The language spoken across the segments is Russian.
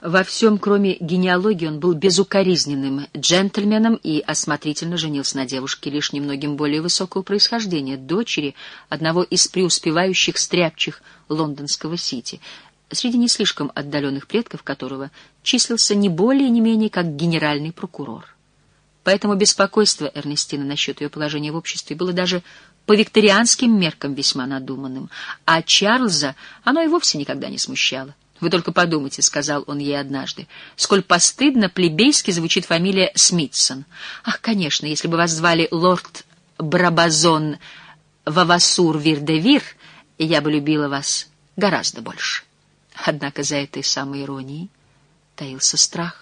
Во всем, кроме генеалогии, он был безукоризненным джентльменом и осмотрительно женился на девушке лишь немногим более высокого происхождения, дочери одного из преуспевающих стряпчих лондонского Сити, среди не слишком отдаленных предков которого числился не более не менее как генеральный прокурор. Поэтому беспокойство Эрнестины насчет ее положения в обществе было даже по викторианским меркам весьма надуманным, а Чарльза оно и вовсе никогда не смущало. «Вы только подумайте», — сказал он ей однажды, — «сколь постыдно плебейски звучит фамилия Смитсон. Ах, конечно, если бы вас звали лорд Брабазон Вавасур-Вир-де-Вир, я бы любила вас гораздо больше». Однако за этой самой иронией таился страх.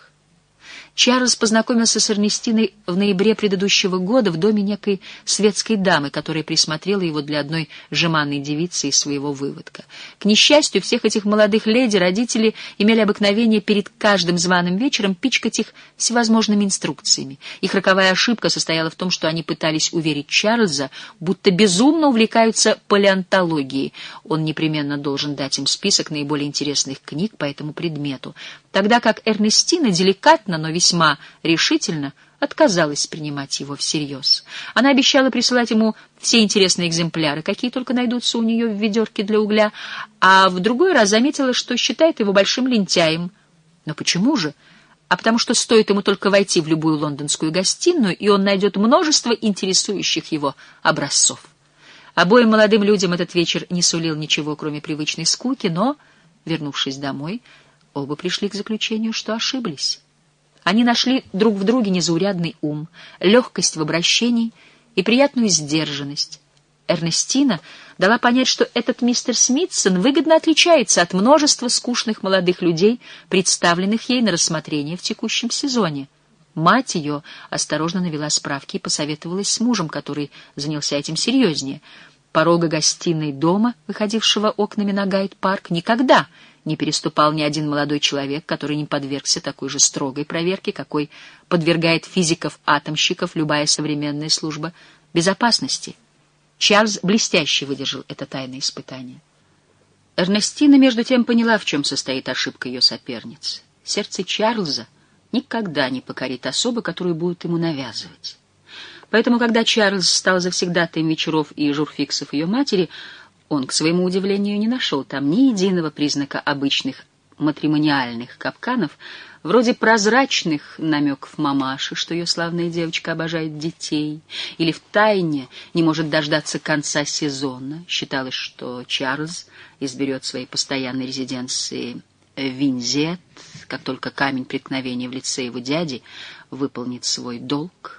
Чарльз познакомился с Эрнестиной в ноябре предыдущего года в доме некой светской дамы, которая присмотрела его для одной жеманной девицы из своего выводка. К несчастью, всех этих молодых леди родители имели обыкновение перед каждым званым вечером пичкать их всевозможными инструкциями. Их роковая ошибка состояла в том, что они пытались уверить Чарльза, будто безумно увлекаются палеонтологией. Он непременно должен дать им список наиболее интересных книг по этому предмету, тогда как Эрнестина деликатно, но весьма решительно отказалась принимать его всерьез. Она обещала присылать ему все интересные экземпляры, какие только найдутся у нее в ведерке для угля, а в другой раз заметила, что считает его большим лентяем. Но почему же? А потому что стоит ему только войти в любую лондонскую гостиную, и он найдет множество интересующих его образцов. Обоим молодым людям этот вечер не сулил ничего, кроме привычной скуки, но, вернувшись домой, оба пришли к заключению, что ошиблись. Они нашли друг в друге незаурядный ум, легкость в обращении и приятную сдержанность. Эрнестина дала понять, что этот мистер Смитсон выгодно отличается от множества скучных молодых людей, представленных ей на рассмотрение в текущем сезоне. Мать ее осторожно навела справки и посоветовалась с мужем, который занялся этим серьезнее. Порога гостиной дома, выходившего окнами на Гайд-парк, никогда не переступал ни один молодой человек, который не подвергся такой же строгой проверке, какой подвергает физиков-атомщиков любая современная служба безопасности. Чарльз блестяще выдержал это тайное испытание. Эрнестина, между тем, поняла, в чем состоит ошибка ее соперницы. Сердце Чарльза никогда не покорит особу, которую будут ему навязывать. Поэтому, когда Чарльз стал завсегдатаем вечеров и журфиксов ее матери, он, к своему удивлению, не нашел там ни единого признака обычных матримониальных капканов, вроде прозрачных намеков мамаши, что ее славная девочка обожает детей, или втайне не может дождаться конца сезона. Считалось, что Чарльз изберет своей постоянной резиденции Винзет, как только камень преткновения в лице его дяди выполнит свой долг.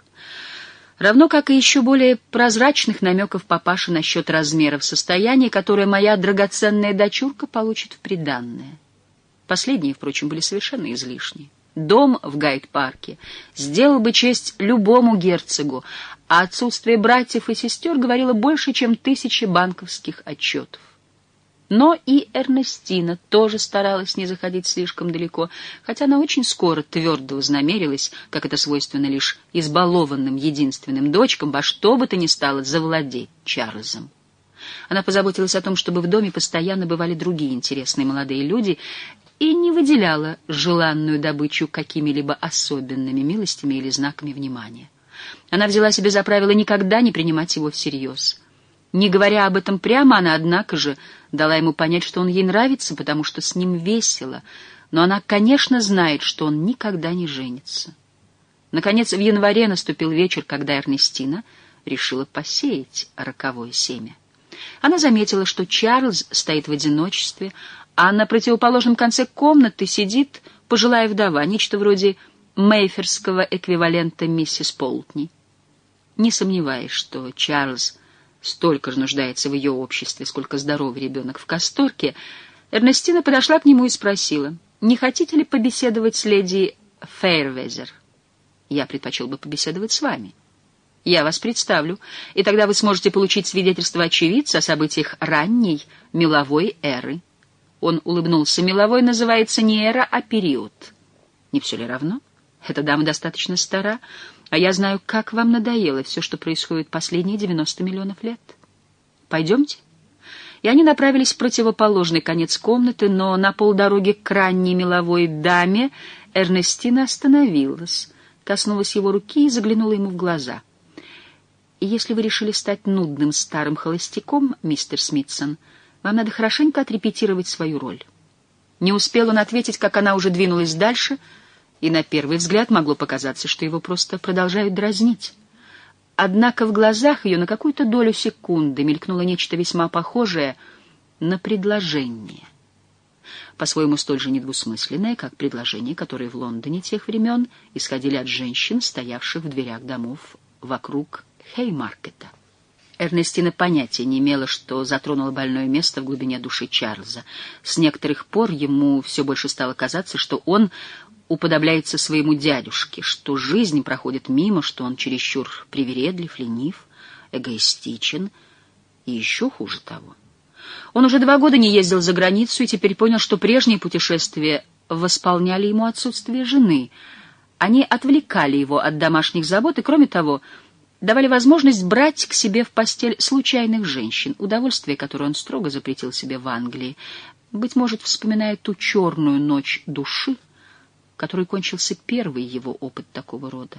Равно как и еще более прозрачных намеков папаши насчет размеров состояния, которое моя драгоценная дочурка получит в приданное. Последние, впрочем, были совершенно излишни. Дом в Гайд-парке сделал бы честь любому герцогу, а отсутствие братьев и сестер говорило больше, чем 1000 банковских отчетов. Но и Эрнестина тоже старалась не заходить слишком далеко, хотя она очень скоро твердо вознамерилась, как это свойственно лишь избалованным единственным дочкам, во что бы то ни стало завладеть Чарльзом. Она позаботилась о том, чтобы в доме постоянно бывали другие интересные молодые люди, и не выделяла желанную добычу какими-либо особенными милостями или знаками внимания. Она взяла себе за правило никогда не принимать его всерьез. Не говоря об этом прямо, она, однако же, дала ему понять, что он ей нравится, потому что с ним весело, но она, конечно, знает, что он никогда не женится. Наконец, в январе наступил вечер, когда Эрнестина решила посеять роковое семя. Она заметила, что Чарльз стоит в одиночестве, а на противоположном конце комнаты сидит пожилая вдова, нечто вроде мейферского эквивалента миссис Полтни. Не сомневаясь, что Чарльз столько же нуждается в ее обществе, сколько здоровый ребенок в касторке, Эрнестина подошла к нему и спросила: «Не хотите ли побеседовать с леди Фейервезер?» «Я предпочел бы побеседовать с вами. Я вас представлю, и тогда вы сможете получить свидетельство очевидца о событиях ранней меловой эры». Он улыбнулся. «Меловой называется не эра, а период». «Не все ли равно? Эта дама достаточно стара, а я знаю, как вам надоело все, что происходит последние 90 миллионов лет. Пойдемте. и они направились в противоположный конец комнаты, но на полдороги к ранней меловой даме Эрнестина остановилась, коснулась его руки и заглянула ему в глаза. «И если вы решили стать нудным старым холостяком, мистер Смитсон, вам надо хорошенько отрепетировать свою роль». Не успел он ответить, как она уже двинулась дальше, и на первый взгляд могло показаться, что его просто продолжают дразнить. Однако в глазах ее на какую-то долю секунды мелькнуло нечто весьма похожее на предложение. По-своему столь же недвусмысленное, как предложения, которые в Лондоне тех времен исходили от женщин, стоявших в дверях домов вокруг Хеймаркета. Эрнестина понятия не имела, что затронула больное место в глубине души Чарльза. С некоторых пор ему все больше стало казаться, что он уподобляется своему дядюшке, что жизнь проходит мимо, что он чересчур привередлив, ленив, эгоистичен и еще хуже того. Он уже 2 года не ездил за границу и теперь понял, что прежние путешествия восполняли ему отсутствие жены. Они отвлекали его от домашних забот и, кроме того, давали возможность брать к себе в постель случайных женщин, удовольствие, которое он строго запретил себе в Англии, быть может, вспоминая ту черную ночь души, которой кончился первый его опыт такого рода.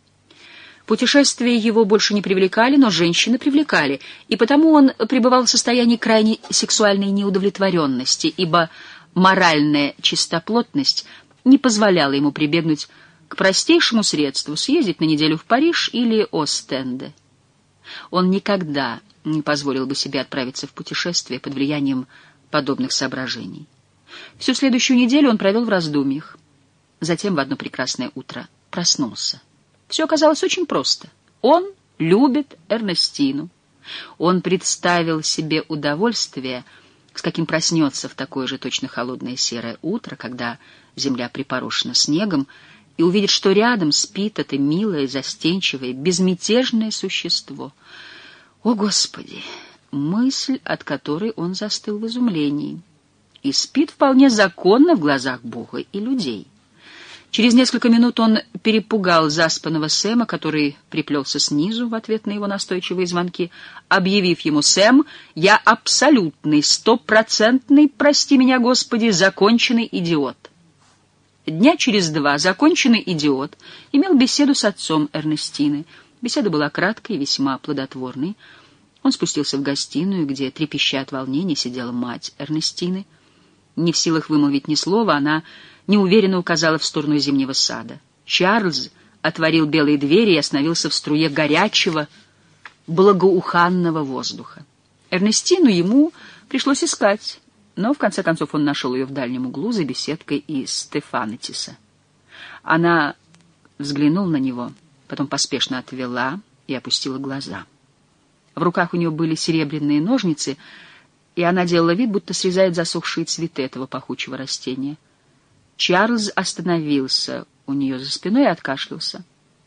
Путешествия его больше не привлекали, но женщины привлекали, и потому он пребывал в состоянии крайней сексуальной неудовлетворенности, ибо моральная чистоплотность не позволяла ему прибегнуть к простейшему средству — съездить на неделю в Париж или Остенде. Он никогда не позволил бы себе отправиться в путешествие под влиянием подобных соображений. Всю следующую неделю он провел в раздумьях. Затем в одно прекрасное утро проснулся. Все оказалось очень просто. Он любит Эрнестину. Он представил себе удовольствие, с каким проснется в такое же точно холодное серое утро, когда земля припорошена снегом, и увидит, что рядом спит это милое, застенчивое, безмятежное существо. О, Господи! Мысль, от которой он застыл в изумлении. И спит вполне законно в глазах Бога и людей. Через несколько минут он перепугал заспанного Сэма, который приплелся снизу в ответ на его настойчивые звонки, объявив ему: «Сэм, я абсолютный, 100%, прости меня, Господи, законченный идиот». Дня через 2 законченный идиот имел беседу с отцом Эрнестины. Беседа была краткой и весьма плодотворной. Он спустился в гостиную, где, трепеща от волнения, сидела мать Эрнестины. Не в силах вымолвить ни слова, она неуверенно указала в сторону зимнего сада. Чарльз отворил белые двери и остановился в струе горячего, благоуханного воздуха. Эрнестину ему пришлось искать, но в конце концов он нашел ее в дальнем углу за беседкой из стефанотиса. Она взглянула на него, потом поспешно отвела и опустила глаза. В руках у нее были серебряные ножницы, и она делала вид, будто срезает засохшие цветы этого пахучего растения. Чарльз остановился у нее за спиной и откашлялся.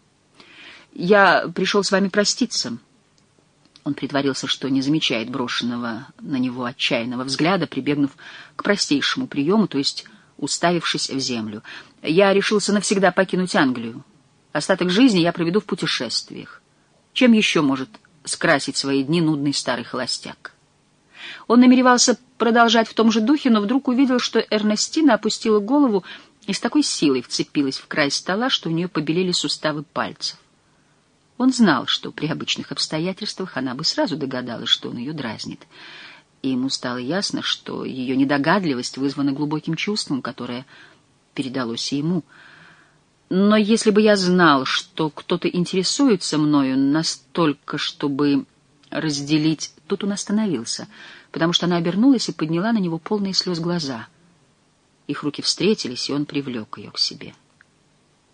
«Я пришел с вами проститься». Он притворился, что не замечает брошенного на него отчаянного взгляда, прибегнув к простейшему приему, то есть уставившись в землю. «Я решился навсегда покинуть Англию. Остаток жизни я проведу в путешествиях. Чем еще может скрасить свои дни нудный старый холостяк?» Он намеревался продолжать в том же духе, но вдруг увидел, что Эрнестина опустила голову и с такой силой вцепилась в край стола, что у нее побелели суставы пальцев. Он знал, что при обычных обстоятельствах она бы сразу догадалась, что он ее дразнит. И ему стало ясно, что ее недогадливость вызвана глубоким чувством, которое передалось и ему. «Но если бы я знал, что кто-то интересуется мною настолько, чтобы разделить...» Тут он остановился, потому что она обернулась и подняла на него полные слез глаза. Их руки встретились, и он привлек ее к себе.